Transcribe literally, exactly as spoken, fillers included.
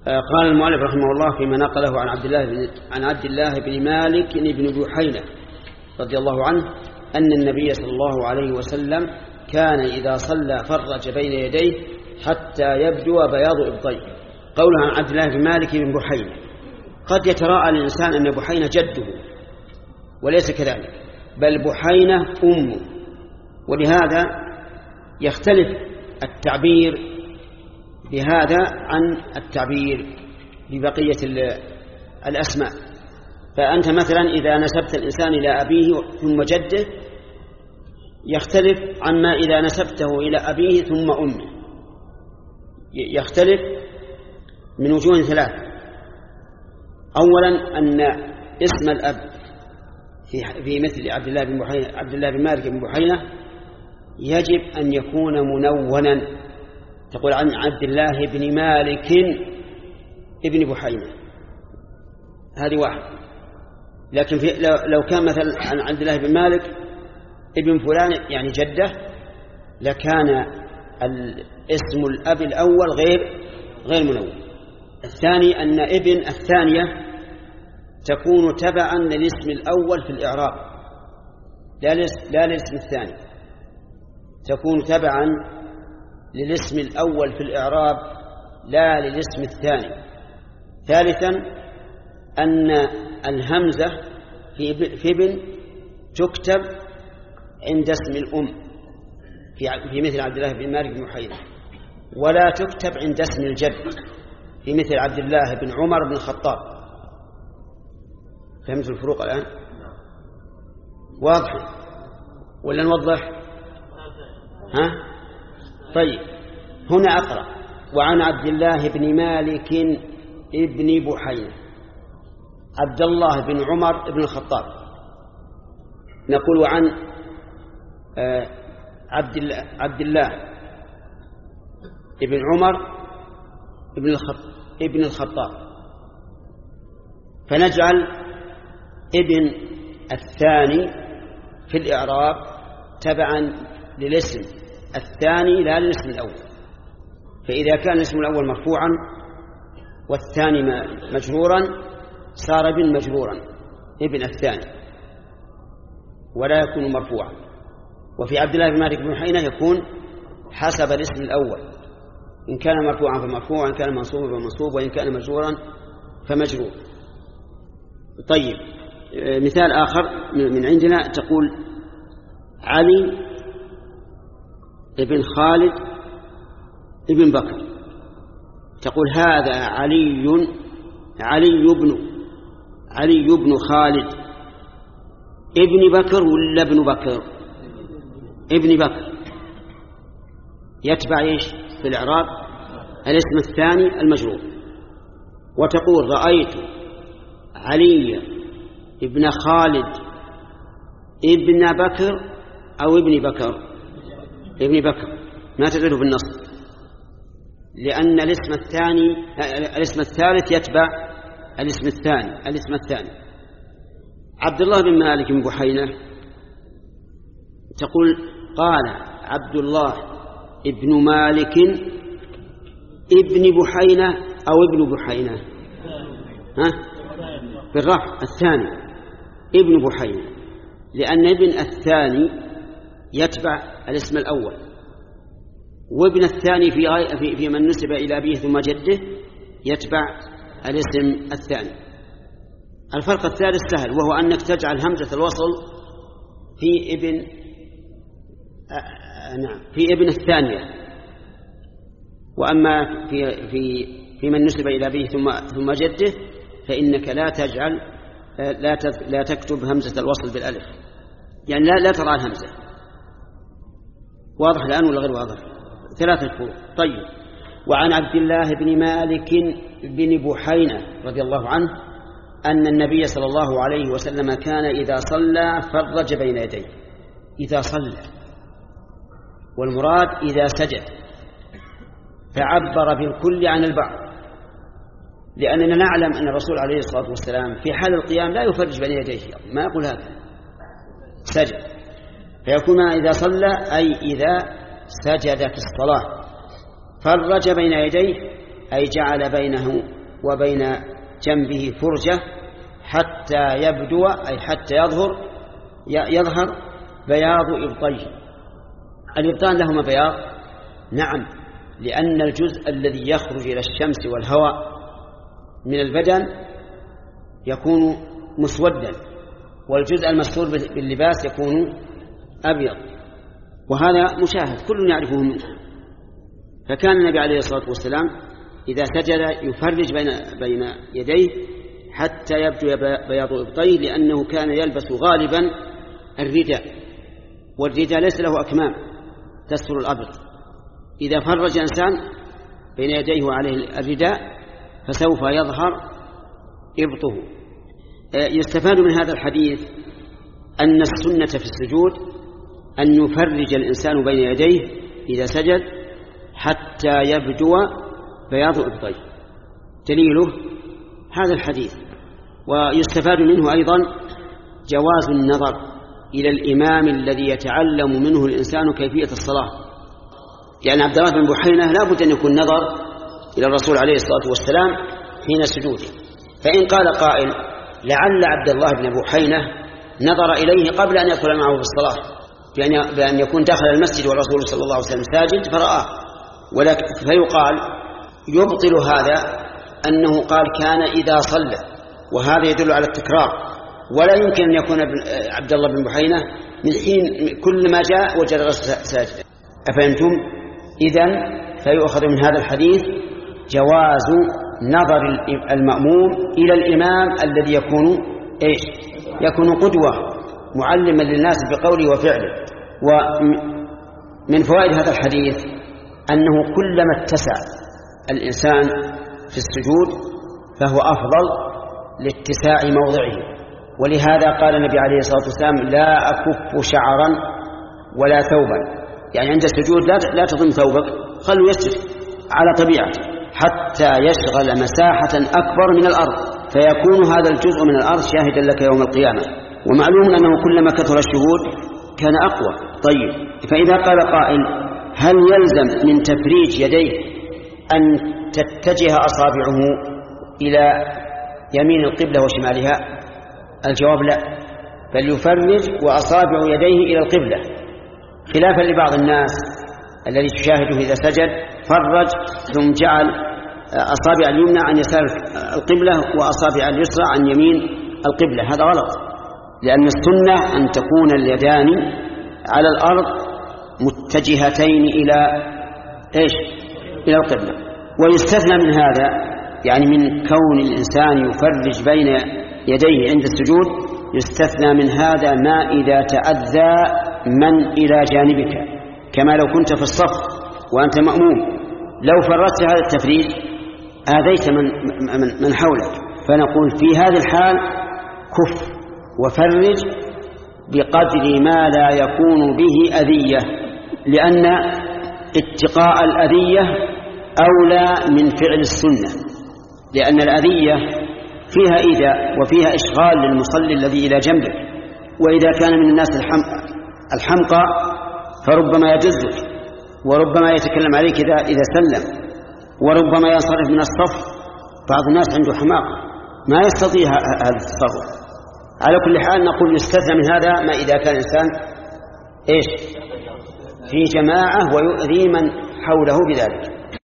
قال المؤلف رحمه الله فيما نقله عن عبد الله بن عن عبد الله بن مالك بن بحينة رضي الله عنه أن النبي صلى الله عليه وسلم كان إذا صلى فرج بين يديه حتى يبدو بياض إبطيه. قوله عن عبد الله بن مالك بن بحينة، قد يتراءى الإنسان أن بحينة جده، وليس كذلك، بل بحينة أمه، ولهذا يختلف التعبير بهذا عن التعبير ببقية الأسماء. فأنت مثلا إذا نسبت الإنسان إلى أبيه ثم جده يختلف عما إذا نسبته إلى أبيه ثم أمه، يختلف من وجوه ثلاثة. أولا أن اسم الأب في مثل عبد الله بن بحينة عبد الله بن مالك بن بحينة يجب أن يكون منونا، تقول عن عبد الله بن مالك ابن بحينة، هذه واحد. لكن في لو كان مثلا عن عبد الله بن مالك ابن فلان يعني جده، لكان اسم الأب الأول غير غير منون. الثاني أن ابن الثانية تكون تبعا للاسم الأول في الإعراب، لا للاسم الثاني، تكون تبعا للاسم الأول في الإعراب لا للاسم الثاني. ثالثا أن الهمزة في ابن تكتب عند اسم الأم في مثل عبد الله بن مالك بن بحينة، ولا تكتب عند اسم الجد في مثل عبد الله بن عمر بن الخطاب. فهمت الفروق الآن؟ واضح ولا نوضح؟ ها؟ طيب، هنا أقرأ وعن عبد الله بن مالك ابن بحينة، عبد الله بن عمر بن الخطاب. نقول عن عبد الله عبد الله ابن عمر ابن الخطاب ابن الخطاب فنجعل ابن الثاني في الإعراب تبعا للاسم الثاني لا للاسم الأول. فإذا كان الاسم الأول مرفوعا والثاني مجرورا صار ابن مجرورا ابن الثاني ولا يكون مرفوعا. وفي عبد الله بن مالك بن بحينة يكون حسب الاسم الأول، إن كان مرفوعا فمرفوع، وإن كان منصوبا فمنصوب، وإن كان مجرورا فمجرور. طيب، مثال آخر من عندنا تقول علي ابن خالد ابن بكر، تقول هذا علي علي بن علي بن خالد ابن بكر ولا ابن بكر؟ ابن بكر. يتبع ايش في الإعراب؟ الاسم الثاني المجرور. وتقول رأيت علي ابن خالد ابن بكر أو ابن بكر ابن بكر، ما تجده في النص، لأن الاسم الثاني الاسم الثالث يتبع الاسم الثاني الاسم الثاني. عبد الله بن مالك بن بحينة تقول قال عبد الله ابن مالك ابن بحينة أو ابن بحينة، ها بالرفع الثاني ابن بحينة، لأن ابن الثاني يتبع الاسم الأول، وابن الثاني في في في من نسب إلى أبيه ثم جده يتبع الاسم الثاني. الفرق الثالث سهل، وهو أنك تجعل همزة الوصل في ابن آه نعم في ابن الثانية، وأما في في في من نسب إلى أبيه ثم ثم جده فإنك لا تجعل لا لا تكتب همزة الوصل بالألف، يعني لا لا ترى الهمزة. واضح الآن ولا غير واضح؟ ثلاثة فروق. طيب، وعن عبد الله بن مالك بن بحينة رضي الله عنه أن النبي صلى الله عليه وسلم كان إذا صلى فرج بين يديه. إذا صلى، والمراد إذا سجد، فعبر بالكل عن البعض، لأننا نعلم أن الرسول عليه الصلاة والسلام في حال القيام لا يفرج بين يديه، ما يقول هذا، سجد. فيكون إذا صلى أي إذا سجد في الصلاة. فرج بين يديه أي جعل بينه وبين جنبه فرجة حتى يبدو أي حتى يظهر يظهر بياض إبطيه. الإبطان لهما بياض؟ نعم، لأن الجزء الذي يخرج إلى الشمس والهواء من البدن يكون مسودا، والجزء المستور باللباس يكون أبيض، وهذا مشاهد كل يعرفه منه. فكان النبي عليه الصلاة والسلام إذا سجد يفرج بين بين يديه حتى يبدو بياض إبطيه، لأنه كان يلبس غالبا الرداء، والرداء ليس له أكمام تستر الأبط. إذا فرج إنسان بين يديه وعليه الرداء فسوف يظهر إبطه. يستفاد من هذا الحديث أن السنة في السجود أن يفرج الإنسان بين يديه إذا سجد حتى يبدو بياض إبطيه. دليله هذا الحديث. ويستفاد منه أيضا جواز النظر إلى الإمام الذي يتعلم منه الإنسان كيفية الصلاة، لأن عبد الله بن بحينة لا بد أن يكون نظر إلى الرسول عليه الصلاة والسلام حين سجوده. فإن قال قائل لعل عبد الله بن بحينة نظر إليه قبل أن يدخل معه في الصلاة، بأن يكون داخل المسجد والرسول صلى الله عليه وسلم ساجد فرآه، ولكن فيقال يبطل هذا أنه قال كان إذا صلى، وهذا يدل على التكرار، ولا يمكن أن يكون عبد الله بن بحينة من حين كل ما جاء وجد الرسول ساجدا. أفهمتم؟ إذن فيؤخذ من هذا الحديث جواز نظر المأموم إلى الإمام الذي يكون إيش؟ يكون قدوة معلما للناس بقوله وفعله. ومن فوائد هذا الحديث أنه كلما اتسع الإنسان في السجود فهو أفضل لاتساع موضعه. ولهذا قال النبي عليه الصلاة والسلام لا أكف شعرا ولا ثوبا، يعني عند السجود لا تضم ثوبك، خلوا يسجد على طبيعته حتى يشغل مساحة أكبر من الأرض، فيكون هذا الجزء من الأرض شاهدا لك يوم القيامة. ومعلوم أنه كلما كثر الشهود كان أقوى. طيب، فإذا قال قائل هل يلزم من تفريج يديه أن تتجه أصابعه إلى يمين القبلة وشمالها؟ الجواب لا، بل يفرج وأصابع يديه إلى القبلة، خلافا لبعض الناس الذي تشاهده إذا سجد فرج ثم جعل أصابع اليمنى عن يسار القبلة وأصابع اليسرى عن يمين القبلة. هذا غلط، لأن السنة أن تكون اليدان على الأرض متجهتين إلى إيش؟ إلى القبلة. ويستثنى من هذا، يعني من كون الإنسان يفرج بين يديه عند السجود، يستثنى من هذا ما إذا تأذى من إلى جانبك، كما لو كنت في الصف وأنت مأموم، لو فرجت هذا التفريج آذيت من, من, من حولك، فنقول في هذه الحال كف وفرج بقدر ما لا يكون به أذية، لأن اتقاء الأذية أولى من فعل السنة، لأن الأذية فيها إيذاء وفيها إشغال للمصلي الذي إلى جنبه، وإذا كان من الناس الحمقى فربما يجزك، وربما يتكلم عليك إذا, إذا سلم، وربما ينصرف من الصف. بعض الناس عنده حماقة ما يستطيع هذا التصرف. على كل حال نقول يستثنى من هذا ما إذا كان الإنسان إيش؟ في جماعة ويؤذي من حوله بذلك.